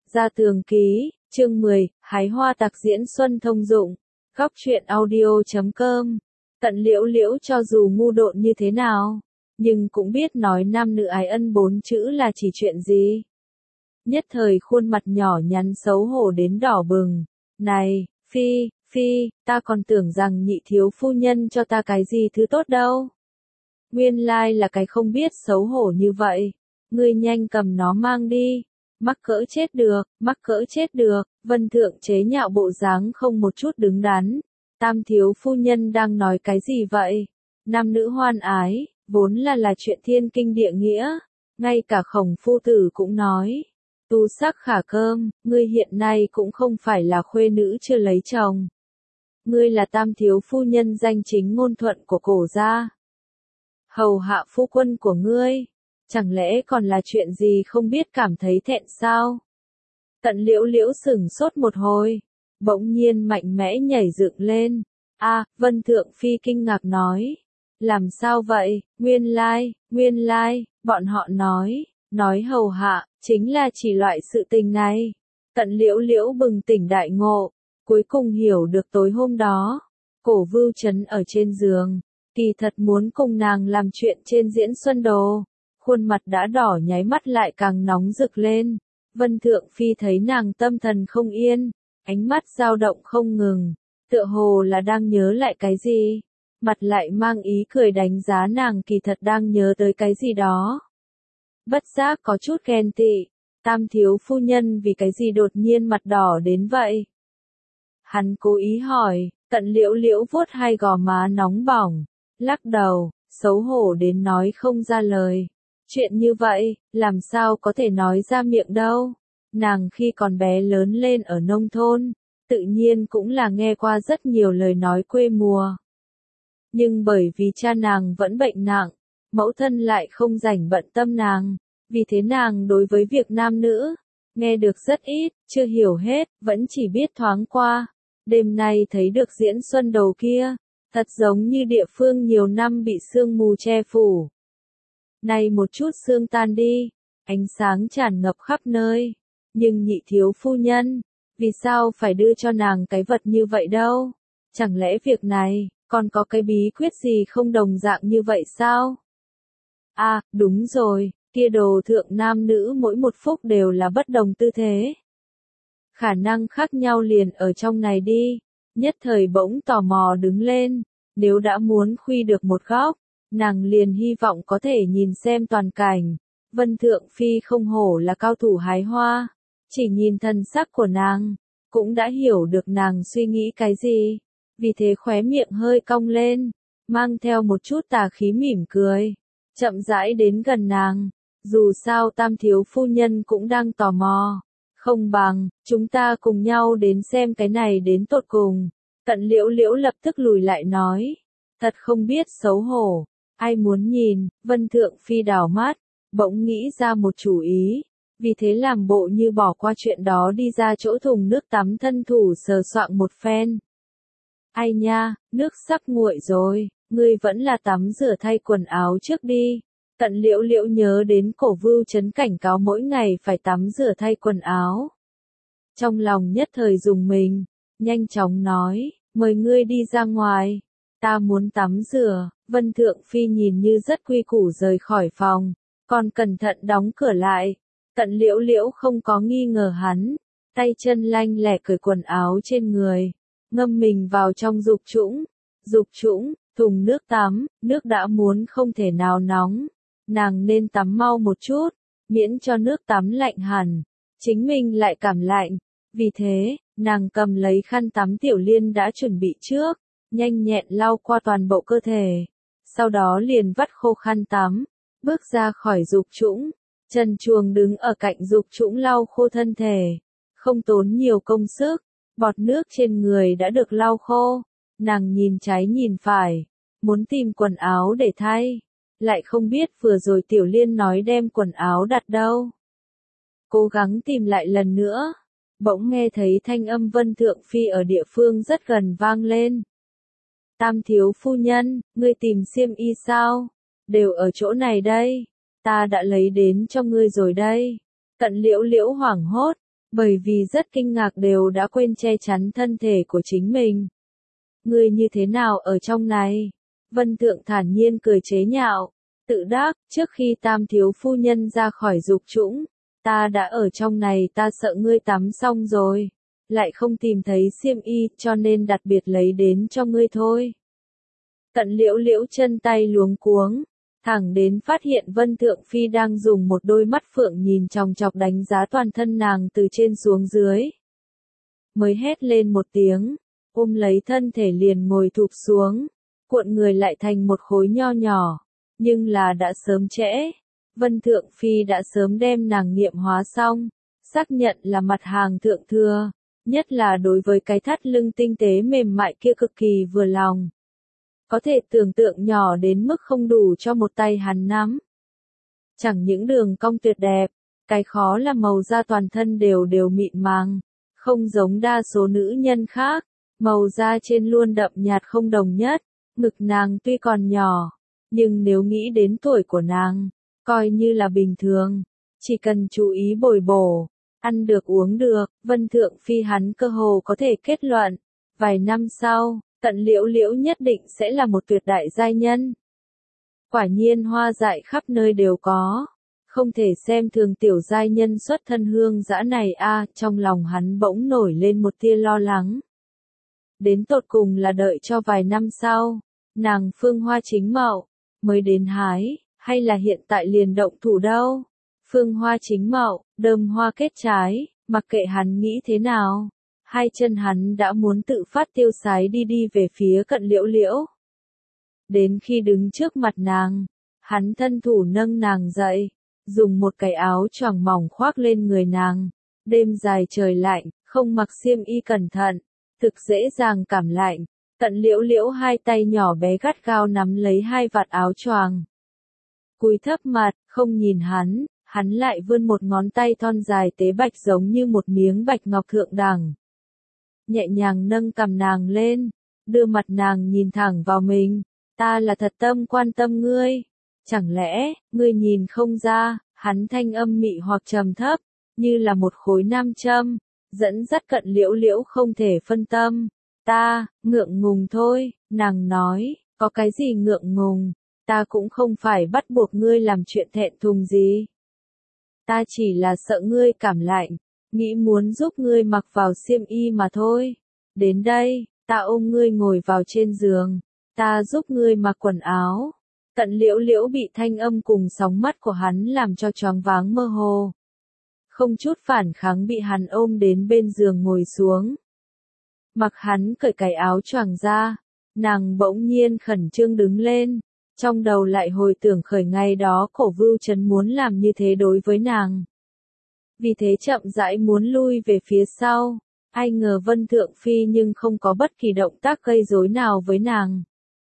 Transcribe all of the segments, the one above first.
Gia Tường Ký, chương 10, Hái Hoa Tặc Diễn Xuân Thông Dụng, Góc Truyện Audio.com. Tận Liễu Liễu cho dù ngu độn như thế nào, nhưng cũng biết nói nam nữ ái ân 4 chữ là chỉ chuyện gì. Nhất thời khuôn mặt nhỏ nhắn xấu hổ đến đỏ bừng. Này, Phi, ta còn tưởng rằng nhị thiếu phu nhân cho ta cái gì thứ tốt đâu. Nguyên lai là cái không biết xấu hổ như vậy. Ngươi nhanh cầm nó mang đi. Mắc cỡ chết được, Vân Thượng chế nhạo bộ dáng không một chút đứng đắn. Tam thiếu phu nhân đang nói cái gì vậy? Nam nữ hoan ái, vốn là chuyện thiên kinh địa nghĩa. Ngay cả Khổng phu tử cũng nói. Tu sắc khả cơm, ngươi hiện nay cũng không phải là khuê nữ chưa lấy chồng. Ngươi là tam thiếu phu nhân danh chính ngôn thuận của cổ gia. Hầu hạ phu quân của ngươi. Chẳng lẽ còn là chuyện gì không biết cảm thấy thẹn sao? Tận Liễu Liễu sửng sốt một hồi, bỗng nhiên mạnh mẽ nhảy dựng lên. Vân Thượng Phi kinh ngạc nói. Làm sao vậy? Nguyên lai, bọn họ nói hầu hạ, chính là chỉ loại sự tình này. Tận Liễu Liễu bừng tỉnh đại ngộ, cuối cùng hiểu được tối hôm đó. Cổ Vưu Chấn ở trên giường, kỳ thật muốn cùng nàng làm chuyện trên diễn xuân đồ. Khuôn mặt đã đỏ nháy mắt lại càng nóng rực lên. Vân Thượng Phi thấy nàng tâm thần không yên, ánh mắt dao động không ngừng, tựa hồ là đang nhớ lại cái gì, mặt lại mang ý cười đánh giá nàng kỳ thật đang nhớ tới cái gì đó. Bất giác có chút ghen tị, tam thiếu phu nhân vì cái gì đột nhiên mặt đỏ đến vậy? Hắn cố ý hỏi, Tận Liễu Liễu vuốt hai gò má nóng bỏng, lắc đầu, xấu hổ đến nói không ra lời. Chuyện như vậy, làm sao có thể nói ra miệng đâu. Nàng khi còn bé lớn lên ở nông thôn, tự nhiên cũng là nghe qua rất nhiều lời nói quê mùa. Nhưng bởi vì cha nàng vẫn bệnh nặng, mẫu thân lại không rảnh bận tâm nàng, vì thế nàng đối với việc nam nữ, nghe được rất ít, chưa hiểu hết, vẫn chỉ biết thoáng qua. Đêm nay thấy được diễn xuân đầu kia, thật giống như địa phương nhiều năm bị sương mù che phủ. Nay một chút sương tan đi, ánh sáng tràn ngập khắp nơi. Nhưng nhị thiếu phu nhân, vì sao phải đưa cho nàng cái vật như vậy đâu? Chẳng lẽ việc này, còn có cái bí quyết gì không đồng dạng như vậy sao? Đúng rồi, kia đồ thượng nam nữ mỗi một phúc đều là bất đồng tư thế. Khả năng khác nhau liền ở trong này đi. Nhất thời bỗng tò mò đứng lên, nếu đã muốn khuy được một góc, nàng liền hy vọng có thể nhìn xem toàn cảnh. Vân Thượng Phi không hổ là cao thủ hái hoa, chỉ nhìn thân sắc của nàng, cũng đã hiểu được nàng suy nghĩ cái gì, vì thế khóe miệng hơi cong lên, mang theo một chút tà khí mỉm cười, chậm rãi đến gần nàng. Dù sao tam thiếu phu nhân cũng đang tò mò, không bằng, chúng ta cùng nhau đến xem cái này đến tột cùng. Tận Liễu Liễu lập tức lùi lại nói, thật không biết xấu hổ. Ai muốn nhìn? Vân Thượng Phi đảo mắt, bỗng nghĩ ra một chủ ý, vì thế làm bộ như bỏ qua chuyện đó đi ra chỗ thùng nước tắm thân thủ sờ soạng một phen. Ai nha, nước sắp nguội rồi, ngươi vẫn là tắm rửa thay quần áo trước đi. Tận Liễu Liễu nhớ đến Cổ Vưu Chấn cảnh cáo mỗi ngày phải tắm rửa thay quần áo. Trong lòng nhất thời dùng mình, nhanh chóng nói, mời ngươi đi ra ngoài, ta muốn tắm rửa. Vân Thượng Phi nhìn như rất quy củ rời khỏi phòng, còn cẩn thận đóng cửa lại. Tận Liễu Liễu không có nghi ngờ hắn, tay chân lanh lẹ cởi quần áo trên người, ngâm mình vào trong dục trũng, thùng nước tắm, nước đã muốn không thể nào nóng, nàng nên tắm mau một chút, miễn cho nước tắm lạnh hẳn, chính mình lại cảm lạnh. Vì thế, nàng cầm lấy khăn tắm Tiểu Liên đã chuẩn bị trước, nhanh nhẹn lau qua toàn bộ cơ thể. Sau đó liền vắt khô khăn tắm, bước ra khỏi dục trũng, trần truồng đứng ở cạnh dục trũng lau khô thân thể, không tốn nhiều công sức, bọt nước trên người đã được lau khô, nàng nhìn trái nhìn phải, muốn tìm quần áo để thay, lại không biết vừa rồi Tiểu Liên nói đem quần áo đặt đâu. Cố gắng tìm lại lần nữa, bỗng nghe thấy thanh âm Vân Thượng Phi ở địa phương rất gần vang lên. Tam thiếu phu nhân, ngươi tìm xiêm y sao? Đều ở chỗ này đây, ta đã lấy đến cho ngươi rồi đây. Tận Liễu Liễu hoảng hốt, bởi vì rất kinh ngạc đều đã quên che chắn thân thể của chính mình. Ngươi như thế nào ở trong này? Vân Thượng thản nhiên cười chế nhạo, tự đắc, trước khi Tam thiếu phu nhân ra khỏi dục trũng, ta đã ở trong này, ta sợ ngươi tắm xong rồi, lại không tìm thấy xiêm y, cho nên đặc biệt lấy đến cho ngươi thôi. Cận Liễu Liễu chân tay luống cuống, thẳng đến phát hiện Vân Thượng Phi đang dùng một đôi mắt phượng nhìn chòng chọc đánh giá toàn thân nàng từ trên xuống dưới. Mới hét lên một tiếng, ôm lấy thân thể liền ngồi thụp xuống, cuộn người lại thành một khối nho nhỏ, nhưng là đã sớm trễ. Vân Thượng Phi đã sớm đem nàng nghiệm hóa xong, xác nhận là mặt hàng thượng thừa, nhất là đối với cái thắt lưng tinh tế mềm mại kia cực kỳ vừa lòng. Có thể tưởng tượng nhỏ đến mức không đủ cho một tay hắn nắm. Chẳng những đường cong tuyệt đẹp, cái khó là màu da toàn thân đều đều mịn màng, không giống đa số nữ nhân khác, màu da trên luôn đậm nhạt không đồng nhất, ngực nàng tuy còn nhỏ, nhưng nếu nghĩ đến tuổi của nàng, coi như là bình thường, chỉ cần chú ý bồi bổ, ăn được uống được, Vân Thượng Phi hắn cơ hồ có thể kết luận, vài năm sau, Cận Liễu Liễu nhất định sẽ là một tuyệt đại giai nhân. Quả nhiên hoa dại khắp nơi đều có, không thể xem thường tiểu giai nhân xuất thân hương dã này a, trong lòng hắn bỗng nổi lên một tia lo lắng. Đến tột cùng là đợi cho vài năm sau, nàng phương hoa chính mậu, mới đến hái, hay là hiện tại liền động thủ đâu? Phương hoa chính mậu, đơm hoa kết trái, mặc kệ hắn nghĩ thế nào, hai chân hắn đã muốn tự phát tiêu sái đi về phía Cận Liễu Liễu. Đến khi đứng trước mặt nàng, hắn thân thủ nâng nàng dậy, dùng một cái áo choàng mỏng khoác lên người nàng. Đêm dài trời lạnh, không mặc xiêm y cẩn thận, thực dễ dàng cảm lạnh. Cận Liễu Liễu hai tay nhỏ bé gắt gao nắm lấy hai vạt áo choàng. Cúi thấp mặt, không nhìn hắn lại vươn một ngón tay thon dài tế bạch giống như một miếng bạch ngọc thượng đẳng. Nhẹ nhàng nâng cằm nàng lên, đưa mặt nàng nhìn thẳng vào mình, ta là thật tâm quan tâm ngươi, chẳng lẽ, ngươi nhìn không ra, hắn thanh âm mị hoặc trầm thấp, như là một khối nam châm, dẫn dắt Cận Liễu Liễu không thể phân tâm, ta, ngượng ngùng thôi, nàng nói, có cái gì ngượng ngùng, ta cũng không phải bắt buộc ngươi làm chuyện thẹn thùng gì. Ta chỉ là sợ ngươi cảm lạnh, nghĩ muốn giúp ngươi mặc vào xiêm y mà thôi. Đến đây, ta ôm ngươi ngồi vào trên giường, ta giúp ngươi mặc quần áo. Cận Liễu Liễu bị thanh âm cùng sóng mắt của hắn làm cho choáng váng mơ hồ. Không chút phản kháng bị hắn ôm đến bên giường ngồi xuống. Mặc hắn cởi cái áo choàng ra, nàng bỗng nhiên khẩn trương đứng lên, trong đầu lại hồi tưởng khởi ngày đó Cổ Vưu Trấn muốn làm như thế đối với nàng. Vì thế chậm rãi muốn lui về phía sau, ai ngờ Vân Thượng Phi nhưng không có bất kỳ động tác gây rối nào với nàng.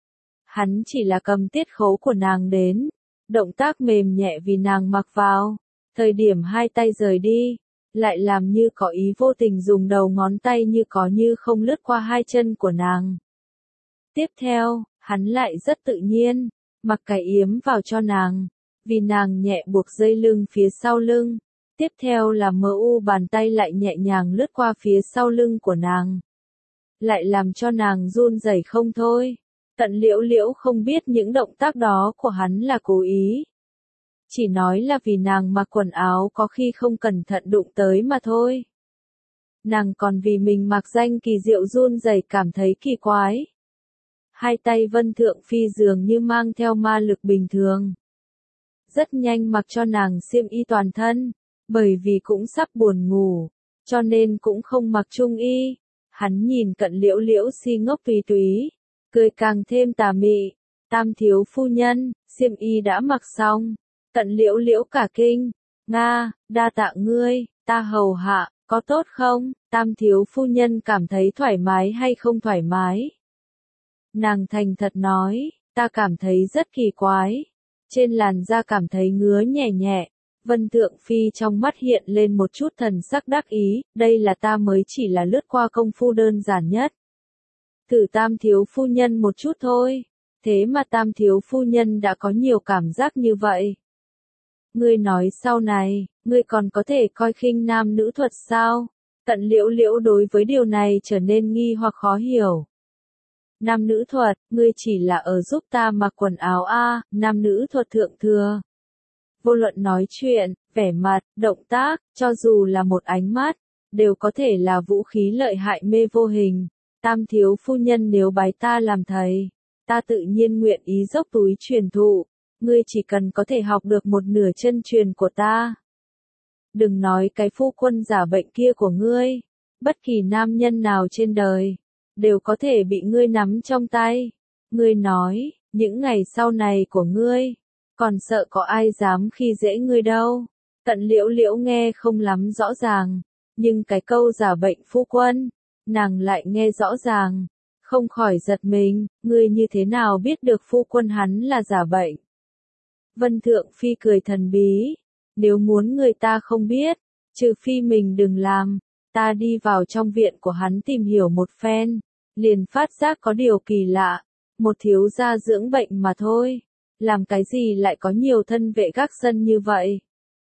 Hắn chỉ là cầm tiết khấu của nàng đến, động tác mềm nhẹ vì nàng mặc vào, thời điểm hai tay rời đi, lại làm như có ý vô tình dùng đầu ngón tay như có như không lướt qua hai chân của nàng. Tiếp theo, hắn lại rất tự nhiên, mặc cái yếm vào cho nàng, vì nàng nhẹ buộc dây lưng phía sau lưng. Tiếp theo là bàn tay lại nhẹ nhàng lướt qua phía sau lưng của nàng. Lại làm cho nàng run rẩy không thôi. Cận Liễu Liễu không biết những động tác đó của hắn là cố ý. Chỉ nói là vì nàng mặc quần áo có khi không cẩn thận đụng tới mà thôi. Nàng còn vì mình mặc danh kỳ diệu run rẩy cảm thấy kỳ quái. Hai tay Vân Thượng Phi dường như mang theo ma lực bình thường. Rất nhanh mặc cho nàng xiêm y toàn thân. Bởi vì cũng sắp buồn ngủ, cho nên cũng không mặc trung y. Hắn nhìn Cận Liễu Liễu si ngốc tùy túy, cười càng thêm tà mị. Tam thiếu phu nhân, xiêm y đã mặc xong. Cận Liễu Liễu cả kinh, Nga, đa tạ ngươi, ta hầu hạ, có tốt không? Tam thiếu phu nhân cảm thấy thoải mái hay không thoải mái? Nàng thành thật nói, ta cảm thấy rất kỳ quái. Trên làn da cảm thấy ngứa nhẹ nhẹ. Vân Thượng Phi trong mắt hiện lên một chút thần sắc đắc ý, đây là ta mới chỉ là lướt qua công phu đơn giản nhất. Thử Tam thiếu phu nhân một chút thôi, thế mà Tam thiếu phu nhân đã có nhiều cảm giác như vậy. Ngươi nói sau này, Ngươi còn có thể coi khinh nam nữ thuật sao? Tận Liễu Liễu đối với điều này trở nên nghi hoặc khó hiểu. Nam nữ thuật, ngươi chỉ là ở giúp ta mặc quần áo a, nam nữ thuật thượng thừa. Vô luận nói chuyện, vẻ mặt, động tác, cho dù là một ánh mắt, đều có thể là vũ khí lợi hại mê vô hình. Tam thiếu phu nhân nếu bái ta làm thầy, ta tự nhiên nguyện ý dốc túi truyền thụ, ngươi chỉ cần có thể học được một nửa chân truyền của ta. Đừng nói cái phu quân giả bệnh kia của ngươi, bất kỳ nam nhân nào trên đời, đều có thể bị ngươi nắm trong tay. Ngươi nói, những ngày sau này của ngươi, còn sợ có ai dám khi dễ ngươi đâu. Tận Liễu Liễu nghe không lắm rõ ràng, nhưng cái câu giả bệnh phu quân, nàng lại nghe rõ ràng, không khỏi giật mình, ngươi như thế nào biết được phu quân hắn là giả bệnh. Vân Thượng Phi cười thần bí, nếu muốn người ta không biết, trừ phi mình đừng làm, ta đi vào trong viện của hắn tìm hiểu một phen, liền phát giác có điều kỳ lạ, một thiếu gia dưỡng bệnh mà thôi, làm cái gì lại có nhiều thân vệ gác sân như vậy.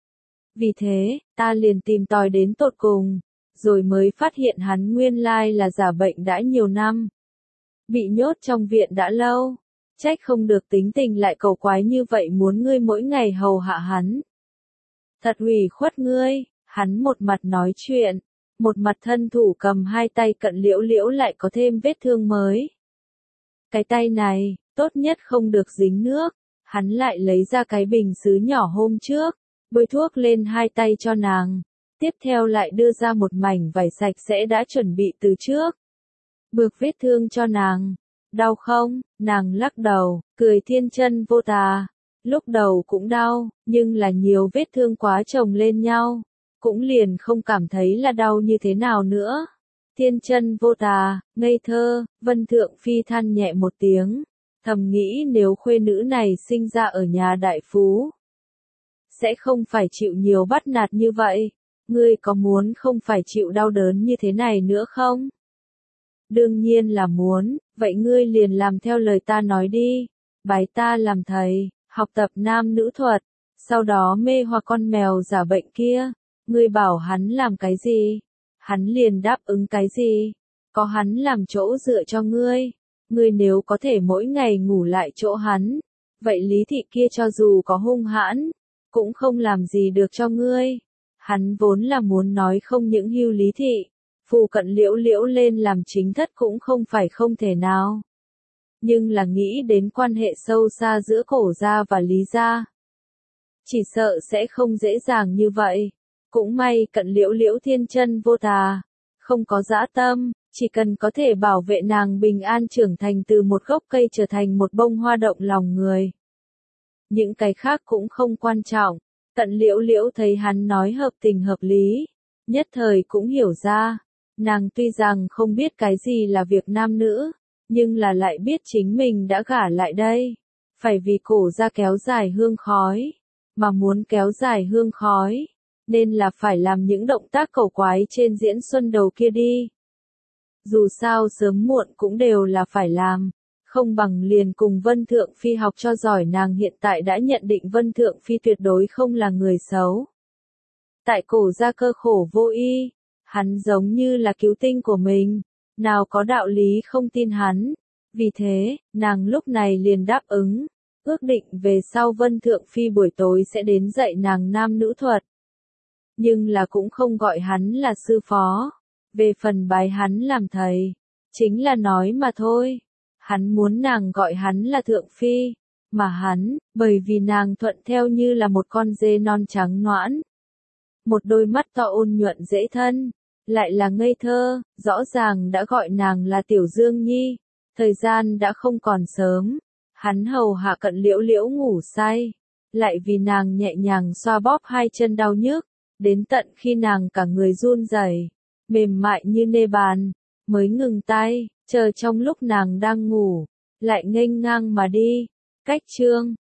Vì thế, ta liền tìm tòi đến tột cùng, rồi mới phát hiện hắn nguyên lai là giả bệnh đã nhiều năm. Bị nhốt trong viện đã lâu, trách không được tính tình lại cầu quái như vậy, muốn ngươi mỗi ngày hầu hạ hắn. Thật ủy khuất ngươi, hắn một mặt nói chuyện, một mặt thân thủ cầm hai tay Cận Liễu Liễu lại có thêm vết thương mới. Cái tay này, tốt nhất không được dính nước, hắn lại lấy ra cái bình sứ nhỏ hôm trước, bôi thuốc lên hai tay cho nàng, tiếp theo lại đưa ra một mảnh vải sạch sẽ đã chuẩn bị từ trước. Bược vết thương cho nàng. Đau không? Nàng lắc đầu, cười thiên chân vô tà. Lúc đầu cũng đau, nhưng là nhiều vết thương quá chồng lên nhau, cũng liền không cảm thấy là đau như thế nào nữa. Thiên chân vô tà, ngây thơ, Vân Thượng Phi than nhẹ một tiếng, thầm nghĩ nếu khuê nữ này sinh ra ở nhà đại phú, sẽ không phải chịu nhiều bắt nạt như vậy. Ngươi có muốn không phải chịu đau đớn như thế này nữa không? Đương nhiên là muốn, vậy ngươi liền làm theo lời ta nói đi, bái ta làm thầy, học tập nam nữ thuật, sau đó mê hoặc con mèo giả bệnh kia, ngươi bảo hắn làm cái gì, hắn liền đáp ứng cái gì, có hắn làm chỗ dựa cho ngươi, ngươi nếu có thể mỗi ngày ngủ lại chỗ hắn, vậy Lý Thị kia cho dù có hung hãn, cũng không làm gì được cho ngươi. Hắn vốn là muốn nói không những hưu Lý Thị, phù Cận Liễu Liễu lên làm chính thất cũng không phải không thể nào. Nhưng là nghĩ đến quan hệ sâu xa giữa Cổ gia và Lý gia, chỉ sợ sẽ không dễ dàng như vậy. Cũng may Cận Liễu Liễu thiên chân vô tà, không có dã tâm, chỉ cần có thể bảo vệ nàng bình an trưởng thành từ một gốc cây trở thành một bông hoa động lòng người. Những cái khác cũng không quan trọng. Cận Liễu Liễu thấy hắn nói hợp tình hợp lý, nhất thời cũng hiểu ra, nàng tuy rằng không biết cái gì là việc nam nữ, nhưng là lại biết chính mình đã gả lại đây, phải vì Cổ gia kéo dài hương khói, mà muốn kéo dài hương khói, nên là phải làm những động tác cầu quái trên diễn xuân đầu kia đi. Dù sao sớm muộn cũng đều là phải làm. Không bằng liền cùng Vân Thượng Phi học cho giỏi, nàng hiện tại đã nhận định Vân Thượng Phi tuyệt đối không là người xấu. Tại Cổ gia cơ khổ vô y, hắn giống như là cứu tinh của mình, nào có đạo lý không tin hắn. Vì thế, nàng lúc này liền đáp ứng, ước định về sau Vân Thượng Phi buổi tối sẽ đến dạy nàng nam nữ thuật. Nhưng là cũng không gọi hắn là sư phó, về phần bái hắn làm thầy, chính là nói mà thôi. Hắn muốn nàng gọi hắn là Thượng Phi, mà hắn, bởi vì nàng thuận theo như là một con dê non trắng noãn. Một đôi mắt to ôn nhuận dễ thân, lại là ngây thơ, rõ ràng đã gọi nàng là Tiểu Dương Nhi. Thời gian đã không còn sớm, hắn hầu hạ Cận Liễu Liễu ngủ say, lại vì nàng nhẹ nhàng xoa bóp hai chân đau nhức, đến tận khi nàng cả người run rẩy, mềm mại như nê bàn, mới ngừng tay. Chờ trong lúc nàng đang ngủ, lại nghênh ngang mà đi. Cách chương